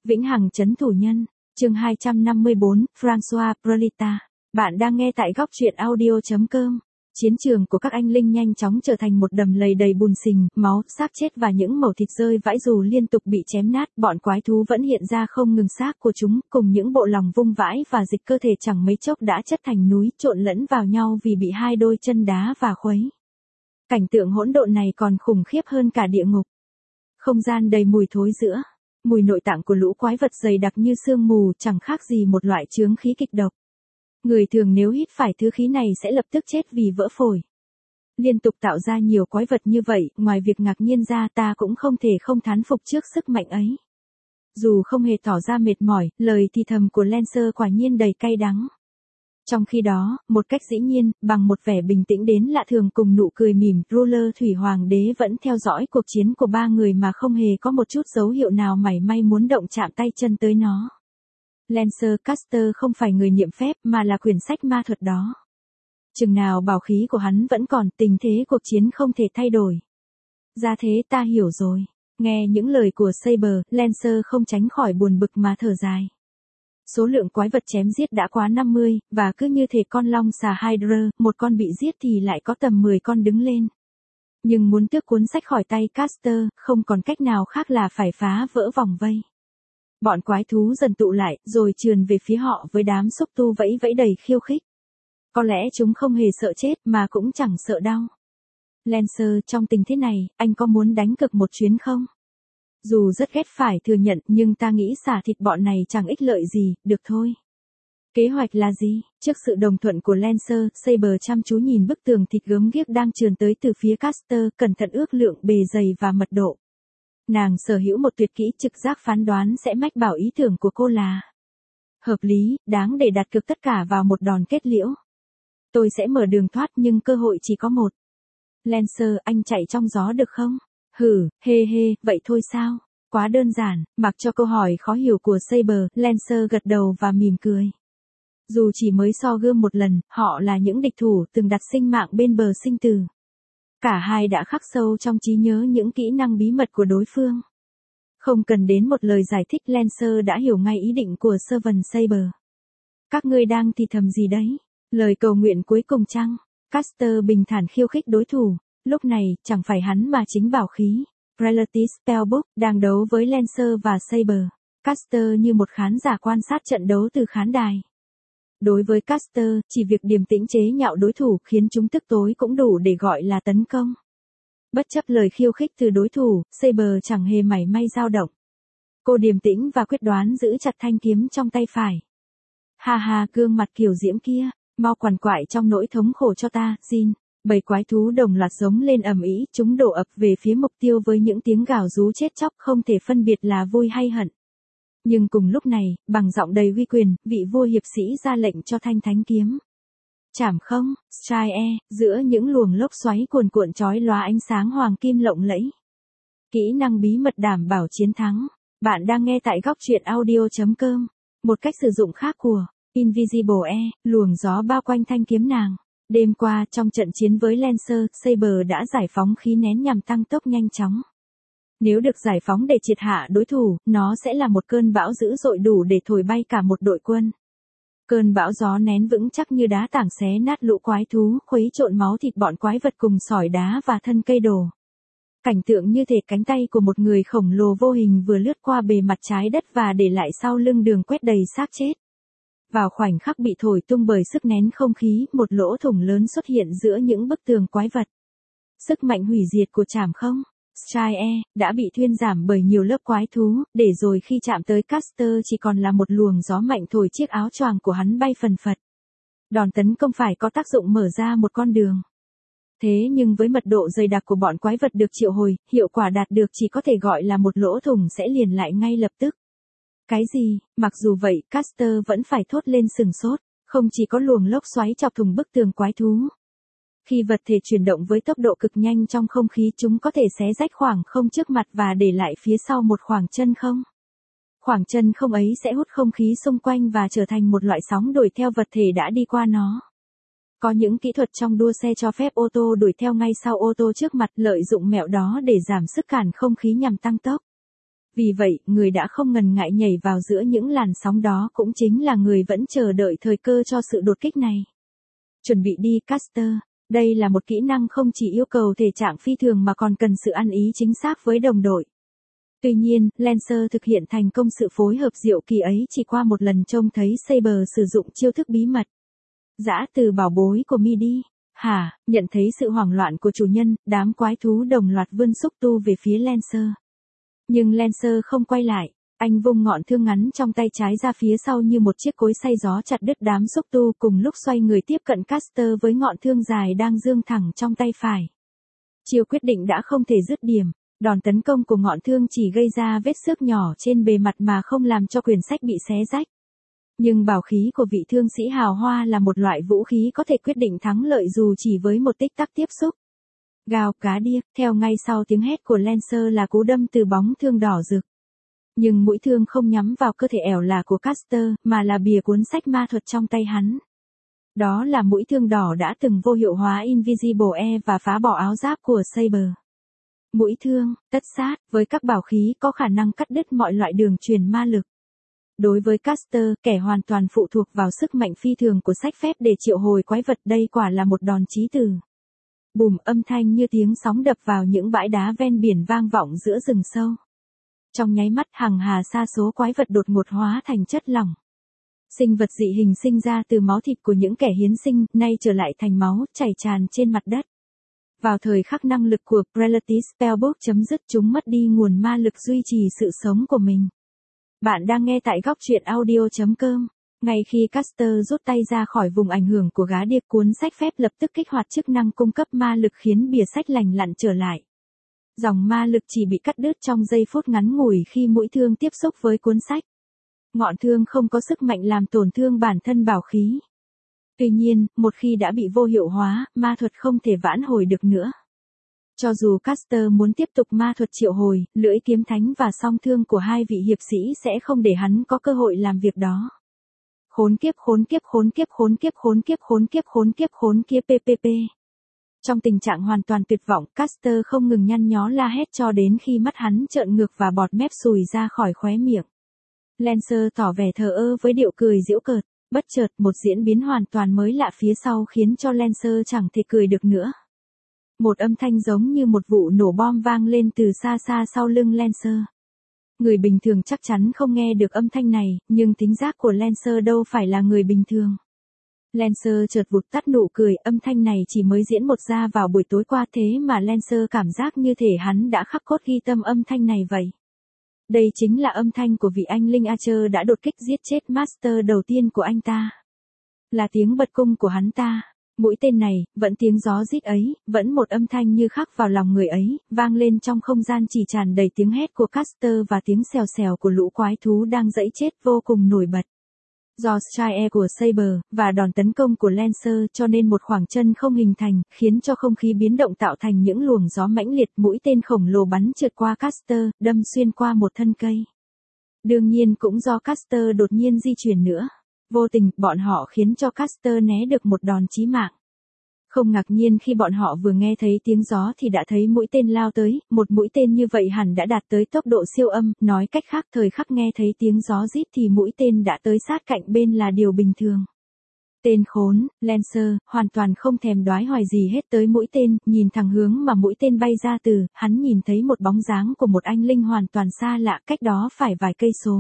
Vĩnh hằng trấn thủ nhân, chương 254, François Prolita. Bạn đang nghe tại góc truyện audio.com. Chiến trường của các anh linh nhanh chóng trở thành một đầm lầy đầy bùn xình, máu, xác chết và những mẩu thịt rơi vãi dù liên tục bị chém nát. Bọn quái thú vẫn hiện ra không ngừng, xác của chúng cùng những bộ lòng vung vãi và dịch cơ thể chẳng mấy chốc đã chất thành núi, trộn lẫn vào nhau vì bị hai đôi chân đá và khuấy. Cảnh tượng hỗn độn này còn khủng khiếp hơn cả địa ngục. Không gian đầy mùi thối rữa. Mùi nội tạng của lũ quái vật dày đặc như sương mù, chẳng khác gì một loại chướng khí kịch độc. Người thường nếu hít phải thứ khí này sẽ lập tức chết vì vỡ phổi. Liên tục tạo ra nhiều quái vật như vậy, ngoài việc ngạc nhiên ra, ta cũng không thể không thán phục trước sức mạnh ấy. Dù không hề tỏ ra mệt mỏi, lời thì thầm của Lancer quả nhiên đầy cay đắng. Trong khi đó, một cách dĩ nhiên, bằng một vẻ bình tĩnh đến lạ thường cùng nụ cười mỉm, Ruler Thủy Hoàng đế vẫn theo dõi cuộc chiến của ba người mà không hề có một chút dấu hiệu nào mảy may muốn động chạm tay chân tới nó. Lancer Caster không phải người niệm phép mà là quyển sách ma thuật đó. Chừng nào bảo khí của hắn vẫn còn, tình thế cuộc chiến không thể thay đổi. Ra thế, ta hiểu rồi. Nghe những lời của Saber, Lancer không tránh khỏi buồn bực mà thở dài. Số lượng quái vật chém giết đã quá 50, và cứ như thể con long xà Hydra, một con bị giết thì lại có tầm 10 con đứng lên. Nhưng muốn tước cuốn sách khỏi tay Caster, không còn cách nào khác là phải phá vỡ vòng vây. Bọn quái thú dần tụ lại, rồi trườn về phía họ với đám xúc tu vẫy vẫy đầy khiêu khích. Có lẽ chúng không hề sợ chết mà cũng chẳng sợ đau. Lancer, trong tình thế này, anh có muốn đánh cược một chuyến không? Dù rất ghét phải thừa nhận, nhưng ta nghĩ xả thịt bọn này chẳng ích lợi gì, được thôi. Kế hoạch là gì? Trước sự đồng thuận của Lancer, Saber chăm chú nhìn bức tường thịt gớm ghiếc đang trườn tới từ phía Caster, cẩn thận ước lượng bề dày và mật độ. Nàng sở hữu một tuyệt kỹ trực giác phán đoán sẽ mách bảo ý tưởng của cô là hợp lý, đáng để đặt cược tất cả vào một đòn kết liễu. Tôi sẽ mở đường thoát nhưng cơ hội chỉ có một. Lancer, anh chạy trong gió được không? Hử, hê, vậy thôi sao? Quá đơn giản, mặc cho câu hỏi khó hiểu của Saber, Lancer gật đầu và mỉm cười. Dù chỉ mới so gươm một lần, họ là những địch thủ từng đặt sinh mạng bên bờ sinh tử. Cả hai đã khắc sâu trong trí nhớ những kỹ năng bí mật của đối phương. Không cần đến một lời giải thích, Lancer đã hiểu ngay ý định của Servant Saber. Các ngươi đang thì thầm gì đấy? Lời cầu nguyện cuối cùng chăng? Caster bình thản khiêu khích đối thủ. Lúc này, chẳng phải hắn mà chính bảo khí, Reality Spellbook, đang đấu với Lancer và Saber. Caster như một khán giả quan sát trận đấu từ khán đài. Đối với Caster, chỉ việc điềm tĩnh chế nhạo đối thủ khiến chúng tức tối cũng đủ để gọi là tấn công. Bất chấp lời khiêu khích từ đối thủ, Saber chẳng hề mảy may dao động. Cô điềm tĩnh và quyết đoán giữ chặt thanh kiếm trong tay phải. Ha, gương mặt kiều diễm kia, mau quằn quại trong nỗi thống khổ cho ta, Jin. Bầy quái thú đồng loạt giống lên ầm ĩ, chúng đổ ập về phía mục tiêu với những tiếng gào rú chết chóc không thể phân biệt là vui hay hận. Nhưng cùng lúc này, bằng giọng đầy uy quyền, vị vua hiệp sĩ ra lệnh cho thanh thánh kiếm. Chảm không, Strike, giữa những luồng lốc xoáy cuồn cuộn chói lóa ánh sáng hoàng kim lộng lẫy. Kỹ năng bí mật đảm bảo chiến thắng. Bạn đang nghe tại góc truyện audio.com. Một cách sử dụng khác của Invisible Air, luồng gió bao quanh thanh kiếm nàng. Đêm qua, trong trận chiến với Lancer, Saber đã giải phóng khí nén nhằm tăng tốc nhanh chóng. Nếu được giải phóng để triệt hạ đối thủ, nó sẽ là một cơn bão dữ dội đủ để thổi bay cả một đội quân. Cơn bão gió nén vững chắc như đá tảng xé nát lũ quái thú, khuấy trộn máu thịt bọn quái vật cùng sỏi đá và thân cây đổ. Cảnh tượng như thể cánh tay của một người khổng lồ vô hình vừa lướt qua bề mặt trái đất và để lại sau lưng đường quét đầy xác chết. Vào khoảnh khắc bị thổi tung bởi sức nén không khí, một lỗ thủng lớn xuất hiện giữa những bức tường quái vật. Sức mạnh hủy diệt của chảm không, Strike, đã bị thuyên giảm bởi nhiều lớp quái thú, để rồi khi chạm tới Caster chỉ còn là một luồng gió mạnh thổi chiếc áo choàng của hắn bay phần phật. Đòn tấn công phải có tác dụng mở ra một con đường. Thế nhưng với mật độ dày đặc của bọn quái vật được triệu hồi, hiệu quả đạt được chỉ có thể gọi là một lỗ thủng sẽ liền lại ngay lập tức. Cái gì? Mặc dù vậy, Caster vẫn phải thốt lên sừng sốt, không chỉ có luồng lốc xoáy chọc thủng bức tường quái thú. Khi vật thể chuyển động với tốc độ cực nhanh trong không khí, chúng có thể xé rách khoảng không trước mặt và để lại phía sau một khoảng chân không. Khoảng chân không ấy sẽ hút không khí xung quanh và trở thành một loại sóng đuổi theo vật thể đã đi qua nó. Có những kỹ thuật trong đua xe cho phép ô tô đuổi theo ngay sau ô tô trước mặt, lợi dụng mẹo đó để giảm sức cản không khí nhằm tăng tốc. Vì vậy, người đã không ngần ngại nhảy vào giữa những làn sóng đó cũng chính là người vẫn chờ đợi thời cơ cho sự đột kích này. Chuẩn bị đi, Caster. Đây là một kỹ năng không chỉ yêu cầu thể trạng phi thường mà còn cần sự ăn ý chính xác với đồng đội. Tuy nhiên, Lancer thực hiện thành công sự phối hợp diệu kỳ ấy chỉ qua một lần trông thấy Saber sử dụng chiêu thức bí mật. Dã từ bảo bối của Midi. Hả, nhận thấy sự hoảng loạn của chủ nhân, đám quái thú đồng loạt vươn xúc tu về phía Lancer. Nhưng Lancer không quay lại, anh vung ngọn thương ngắn trong tay trái ra phía sau như một chiếc cối xay gió chặt đứt đám xúc tu cùng lúc xoay người tiếp cận Caster với ngọn thương dài đang giương thẳng trong tay phải. Chiêu quyết định đã không thể dứt điểm, đòn tấn công của ngọn thương chỉ gây ra vết xước nhỏ trên bề mặt mà không làm cho quyển sách bị xé rách. Nhưng bảo khí của vị thương sĩ hào hoa là một loại vũ khí có thể quyết định thắng lợi dù chỉ với một tích tắc tiếp xúc. Gào cá điếc, theo ngay sau tiếng hét của Lancer là cú đâm từ bóng thương đỏ rực. Nhưng mũi thương không nhắm vào cơ thể ẻo lả của Caster, mà là bìa cuốn sách ma thuật trong tay hắn. Đó là mũi thương đỏ đã từng vô hiệu hóa Invisible E và phá bỏ áo giáp của Saber. Mũi thương, tất sát, với các bảo khí có khả năng cắt đứt mọi loại đường truyền ma lực. Đối với Caster, kẻ hoàn toàn phụ thuộc vào sức mạnh phi thường của sách phép để triệu hồi quái vật, đây quả là một đòn chí tử. Bùm, âm thanh như tiếng sóng đập vào những bãi đá ven biển vang vọng giữa rừng sâu. Trong nháy mắt hàng hà sa số quái vật đột ngột hóa thành chất lỏng. Sinh vật dị hình sinh ra từ máu thịt của những kẻ hiến sinh, nay trở lại thành máu, chảy tràn trên mặt đất. Vào thời khắc năng lực của Prelatis Spellbook chấm dứt, chúng mất đi nguồn ma lực duy trì sự sống của mình. Bạn đang nghe tại góc truyện audio.com. Ngay khi Caster rút tay ra khỏi vùng ảnh hưởng của gá điệp, cuốn sách phép lập tức kích hoạt chức năng cung cấp ma lực khiến bìa sách lành lặn trở lại. Dòng ma lực chỉ bị cắt đứt trong giây phút ngắn ngủi khi mũi thương tiếp xúc với cuốn sách. Ngọn thương không có sức mạnh làm tổn thương bản thân bảo khí. Tuy nhiên, một khi đã bị vô hiệu hóa, ma thuật không thể vãn hồi được nữa. Cho dù Caster muốn tiếp tục ma thuật triệu hồi, lưỡi kiếm thánh và song thương của hai vị hiệp sĩ sẽ không để hắn có cơ hội làm việc đó. Khốn kiếp khốn kiếp khốn kiếp khốn kiếp khốn kiếp khốn kiếp khốn kiếp khốn kiếp PPP. Trong tình trạng hoàn toàn tuyệt vọng, Caster không ngừng nhăn nhó la hét cho đến khi mắt hắn trợn ngược và bọt mép sùi ra khỏi khóe miệng. Lancer tỏ vẻ thờ ơ với điệu cười giễu cợt, bất chợt một diễn biến hoàn toàn mới lạ phía sau khiến cho Lancer chẳng thể cười được nữa. Một âm thanh giống như một vụ nổ bom vang lên từ xa xa sau lưng Lancer. Người bình thường chắc chắn không nghe được âm thanh này, nhưng thính giác của Lancer đâu phải là người bình thường. Lancer chợt vụt tắt nụ cười, âm thanh này chỉ mới diễn một ra vào buổi tối qua thế mà Lancer cảm giác như thể hắn đã khắc cốt ghi tâm âm thanh này vậy. Đây chính là âm thanh của vị anh linh Archer đã đột kích giết chết Master đầu tiên của anh ta. Là tiếng bật cung của hắn ta. Mũi tên này, vẫn tiếng gió rít ấy, vẫn một âm thanh như khắc vào lòng người ấy, vang lên trong không gian chỉ tràn đầy tiếng hét của Caster và tiếng xèo xèo của lũ quái thú đang dẫy chết vô cùng nổi bật. Do Strike của Saber, và đòn tấn công của Lancer cho nên một khoảng chân không hình thành, khiến cho không khí biến động tạo thành những luồng gió mãnh liệt, mũi tên khổng lồ bắn trượt qua Caster, đâm xuyên qua một thân cây. Đương nhiên cũng do Caster đột nhiên di chuyển nữa. Vô tình, bọn họ khiến cho Caster né được một đòn chí mạng. Không ngạc nhiên khi bọn họ vừa nghe thấy tiếng gió thì đã thấy mũi tên lao tới, một mũi tên như vậy hẳn đã đạt tới tốc độ siêu âm, nói cách khác thời khắc nghe thấy tiếng gió rít thì mũi tên đã tới sát cạnh bên là điều bình thường. Tên khốn, Lancer, hoàn toàn không thèm đoái hoài gì hết tới mũi tên, nhìn thẳng hướng mà mũi tên bay ra từ, hắn nhìn thấy một bóng dáng của một anh linh hoàn toàn xa lạ, cách đó phải vài cây số.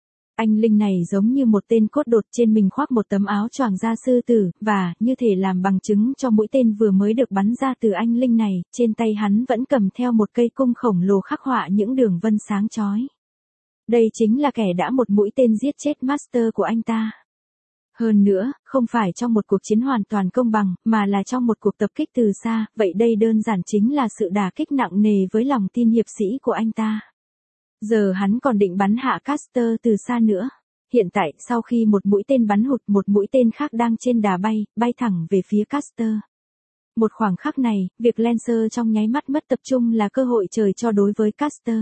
Anh linh này giống như một tên cốt đột, trên mình khoác một tấm áo choàng da sư tử, và, như thể làm bằng chứng cho mũi tên vừa mới được bắn ra từ anh linh này, trên tay hắn vẫn cầm theo một cây cung khổng lồ khắc họa những đường vân sáng chói. Đây chính là kẻ đã một mũi tên giết chết Master của anh ta. Hơn nữa, không phải trong một cuộc chiến hoàn toàn công bằng, mà là trong một cuộc tập kích từ xa, vậy đây đơn giản chính là sự đả kích nặng nề với lòng tin hiệp sĩ của anh ta. Giờ hắn còn định bắn hạ Caster từ xa nữa. Hiện tại, sau khi một mũi tên bắn hụt, một mũi tên khác đang trên đà bay thẳng về phía Caster. Một khoảng khắc này, việc Lancer trong nháy mắt mất tập trung là cơ hội trời cho đối với Caster.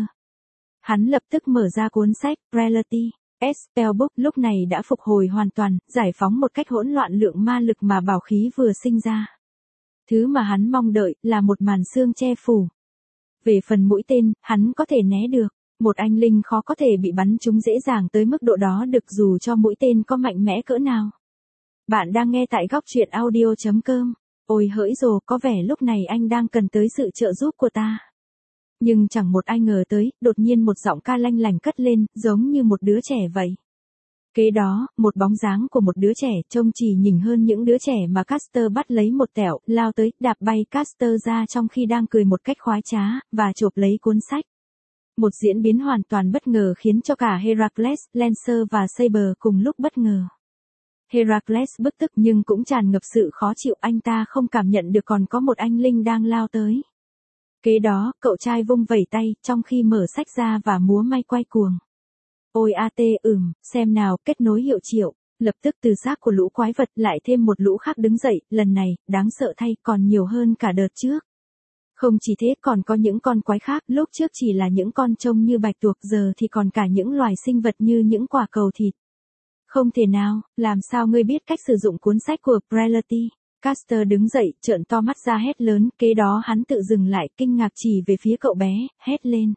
Hắn lập tức mở ra cuốn sách, Reality Spellbook, lúc này đã phục hồi hoàn toàn, giải phóng một cách hỗn loạn lượng ma lực mà bảo khí vừa sinh ra. Thứ mà hắn mong đợi là một màn sương che phủ. Về phần mũi tên, hắn có thể né được. Một anh linh khó có thể bị bắn trúng dễ dàng tới mức độ đó được dù cho mũi tên có mạnh mẽ cỡ nào. Bạn đang nghe tại góc truyện audio.com. Ôi hỡi rồi, có vẻ lúc này anh đang cần tới sự trợ giúp của ta. Nhưng chẳng một ai ngờ tới, đột nhiên một giọng ca lanh lành cất lên, giống như một đứa trẻ vậy. Kế đó, một bóng dáng của một đứa trẻ trông chỉ nhỉnh hơn những đứa trẻ mà Caster bắt lấy một tẹo, lao tới, đạp bay Caster ra trong khi đang cười một cách khoái trá, và chộp lấy cuốn sách. Một diễn biến hoàn toàn bất ngờ khiến cho cả Heracles, Lancer và Saber cùng lúc bất ngờ. Heracles bức tức nhưng cũng tràn ngập sự khó chịu, anh ta không cảm nhận được còn có một anh linh đang lao tới. Kế đó, cậu trai vung vẩy tay, trong khi mở sách ra và múa may quay cuồng. Ôi xem nào, kết nối hiệu triệu. Lập tức từ xác của lũ quái vật lại thêm một lũ khác đứng dậy, lần này, đáng sợ thay, còn nhiều hơn cả đợt trước. Không chỉ thế, còn có những con quái khác, lúc trước chỉ là những con trông như bạch tuộc, giờ thì còn cả những loài sinh vật như những quả cầu thịt. Không thể nào, làm sao ngươi biết cách sử dụng cuốn sách của Prelati? Caster đứng dậy, trợn to mắt ra hét lớn, kế đó hắn tự dừng lại, kinh ngạc chỉ về phía cậu bé, hét lên.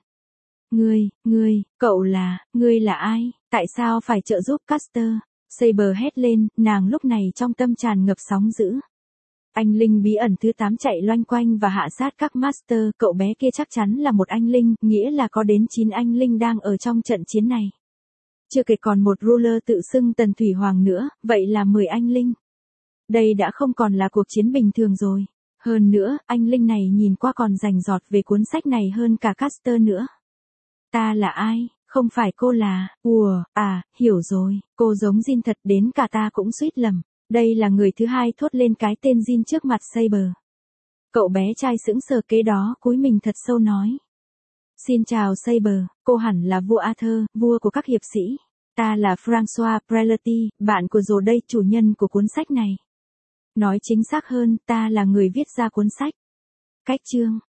Ngươi là ai? Tại sao phải trợ giúp Caster? Saber hét lên, nàng lúc này trong tâm tràn ngập sóng dữ. Anh linh bí ẩn thứ 8 chạy loanh quanh và hạ sát các master, cậu bé kia chắc chắn là một anh linh, nghĩa là có đến 9 anh linh đang ở trong trận chiến này. Chưa kể còn một ruler tự xưng Tần Thủy Hoàng nữa, vậy là 10 anh linh. Đây đã không còn là cuộc chiến bình thường rồi. Hơn nữa, anh linh này nhìn qua còn rành rọt về cuốn sách này hơn cả Caster nữa. Ta là ai? Không phải cô là, hiểu rồi, cô giống Jin thật đến cả ta cũng suýt lầm. Đây là người thứ hai thốt lên cái tên Jin trước mặt Saber. Cậu bé trai sững sờ, kế đó cúi mình thật sâu nói. Xin chào Saber, cô hẳn là vua Arthur, vua của các hiệp sĩ. Ta là François Prelati, bạn của Rồ đây, chủ nhân của cuốn sách này. Nói chính xác hơn, ta là người viết ra cuốn sách. Cách chương